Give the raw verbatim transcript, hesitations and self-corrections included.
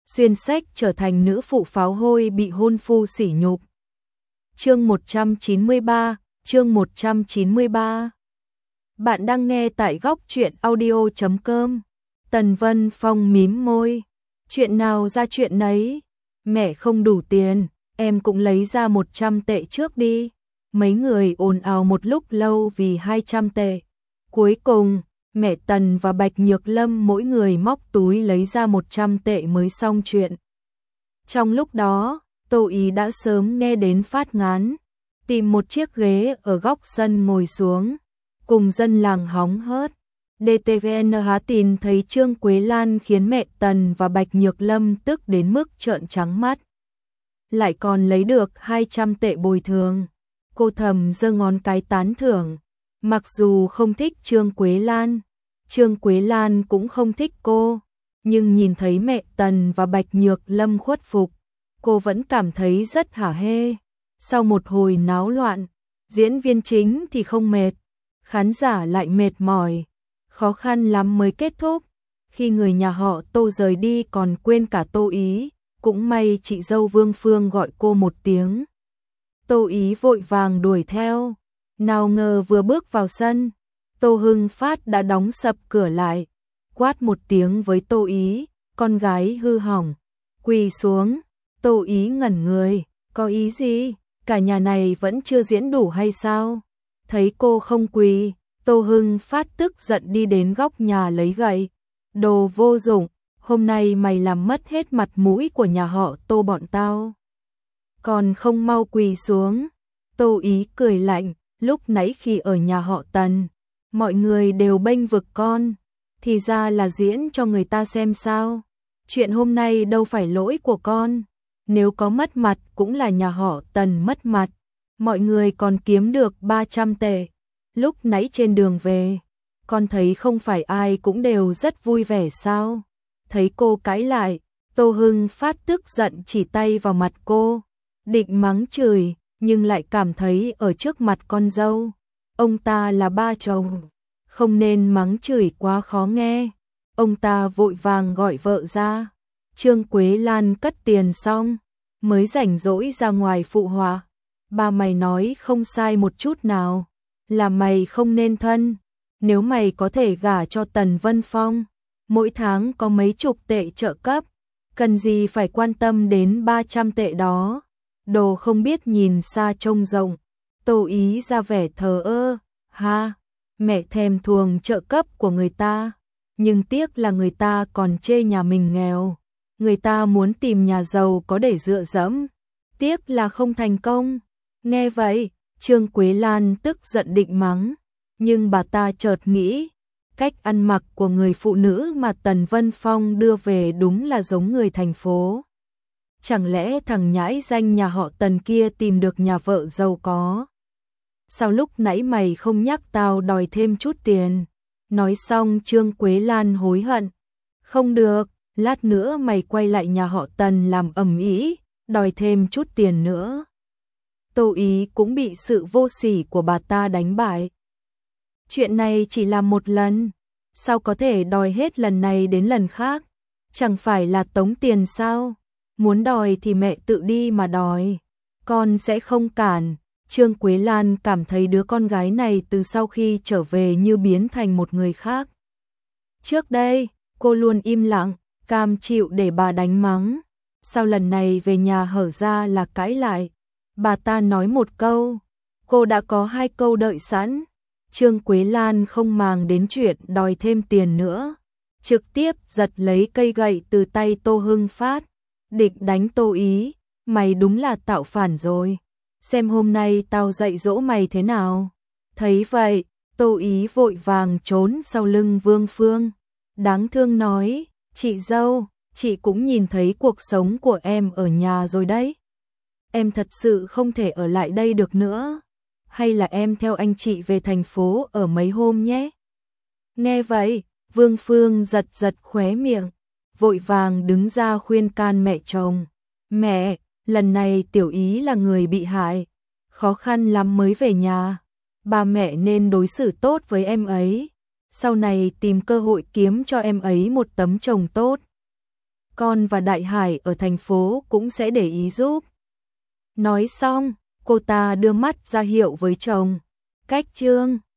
xuyên sách trở thành nữ phụ pháo hôi bị hôn phu sỉ nhục. Chương một trăm chín mươi ba, chương một trăm chín mươi ba. Bạn đang nghe tại góc truyện audio chấm com. Tần Vân Phong mím môi. Chuyện nào ra chuyện nấy. Mẹ không đủ tiền, em cũng lấy ra một trăm tệ trước đi. Mấy người ồn ào một lúc lâu vì hai trăm tệ. Cuối cùng, mẹ Tần và Bạch Nhược Lâm mỗi người móc túi lấy ra một trăm tệ mới xong chuyện. Trong lúc đó, Tô Ý đã sớm nghe đến phát ngán, tìm một chiếc ghế ở góc sân ngồi xuống, cùng dân làng hóng hớt. đê tê vê en há tin thấy Trương Quế Lan khiến mẹ Tần và Bạch Nhược Lâm tức đến mức trợn trắng mắt. Lại còn lấy được hai trăm tệ bồi thường. Cô thầm giơ ngón cái tán thưởng. Mặc dù không thích Trương Quế Lan, Trương Quế Lan cũng không thích cô, nhưng nhìn thấy mẹ Tần và Bạch Nhược Lâm khuất phục, cô vẫn cảm thấy rất hả hê. Sau một hồi náo loạn, diễn viên chính thì không mệt, khán giả lại mệt mỏi, khó khăn lắm mới kết thúc. Khi người nhà họ Tô rời đi còn quên cả Tô Ý, cũng may chị dâu Vương Phương gọi cô một tiếng. Tô Ý vội vàng đuổi theo, nào ngờ vừa bước vào sân, Tô Hưng Phát đã đóng sập cửa lại, quát một tiếng với Tô Ý, con gái hư hỏng, quỳ xuống. Tô Ý ngẩn người, có ý gì, cả nhà này vẫn chưa diễn đủ hay sao? Thấy cô không quỳ, Tô Hưng Phát tức giận đi đến góc nhà lấy gậy, đồ vô dụng, hôm nay mày làm mất hết mặt mũi của nhà họ Tô bọn tao. Còn không mau quỳ xuống. Tô Ý cười lạnh, lúc nãy khi ở nhà họ Tần, mọi người đều bênh vực con, thì ra là diễn cho người ta xem sao. Chuyện hôm nay đâu phải lỗi của con, nếu có mất mặt cũng là nhà họ Tần mất mặt, mọi người còn kiếm được ba trăm tệ. Lúc nãy trên đường về, con thấy không phải ai cũng đều rất vui vẻ sao? Thấy cô cãi lại, Tô Hưng Phát tức giận chỉ tay vào mặt cô, định mắng chửi, nhưng lại cảm thấy ở trước mặt con dâu, ông ta là ba chồng, không nên mắng chửi quá khó nghe. Ông ta vội vàng gọi vợ ra. Trương Quế Lan cất tiền xong, mới rảnh rỗi ra ngoài phụ họa. Ba mày nói không sai một chút nào, là mày không nên thân. Nếu mày có thể gả cho Tần Vân Phong, mỗi tháng có mấy chục tệ trợ cấp, cần gì phải quan tâm đến ba trăm tệ đó. Đồ không biết nhìn xa trông rộng. Tô Ý ra vẻ thờ ơ, ha, mẹ thèm thuồng trợ cấp của người ta, nhưng tiếc là người ta còn chê nhà mình nghèo, người ta muốn tìm nhà giàu có để dựa dẫm, tiếc là không thành công. Nghe vậy, Trương Quế Lan tức giận định mắng, nhưng bà ta chợt nghĩ, cách ăn mặc của người phụ nữ mà Tần Vân Phong đưa về đúng là giống người thành phố. Chẳng lẽ thằng nhãi danh nhà họ Tần kia tìm được nhà vợ giàu có? Sao lúc nãy mày không nhắc tao đòi thêm chút tiền? Nói xong Trương Quế Lan hối hận. Không được, lát nữa mày quay lại nhà họ Tần làm ầm ĩ, đòi thêm chút tiền nữa. Tô Ý cũng bị sự vô sỉ của bà ta đánh bại. Chuyện này chỉ làm một lần, sao có thể đòi hết lần này đến lần khác? Chẳng phải là tống tiền sao? Muốn đòi thì mẹ tự đi mà đòi, con sẽ không cản. Trương Quế Lan cảm thấy đứa con gái này từ sau khi trở về như biến thành một người khác. Trước đây, cô luôn im lặng, cam chịu để bà đánh mắng. Sau lần này về nhà hở ra là cãi lại. Bà ta nói một câu, cô đã có hai câu đợi sẵn. Trương Quế Lan không màng đến chuyện đòi thêm tiền nữa, trực tiếp giật lấy cây gậy từ tay Tô Hưng Phát, định đánh Tô Ý. Mày đúng là tạo phản rồi, xem hôm nay tao dạy dỗ mày thế nào. Thấy vậy, Tô Ý vội vàng trốn sau lưng Vương Phương, đáng thương nói, chị dâu, chị cũng nhìn thấy cuộc sống của em ở nhà rồi đấy. Em thật sự không thể ở lại đây được nữa, hay là em theo anh chị về thành phố ở mấy hôm nhé. Nghe vậy, Vương Phương giật giật khóe miệng, vội vàng đứng ra khuyên can mẹ chồng. Mẹ, lần này Tiểu Ý là người bị hại, khó khăn lắm mới về nhà, ba mẹ nên đối xử tốt với em ấy, sau này tìm cơ hội kiếm cho em ấy một tấm chồng tốt. con và Đại Hải ở thành phố cũng sẽ để ý giúp. Nói xong, cô ta đưa mắt ra hiệu với chồng. Cách Trương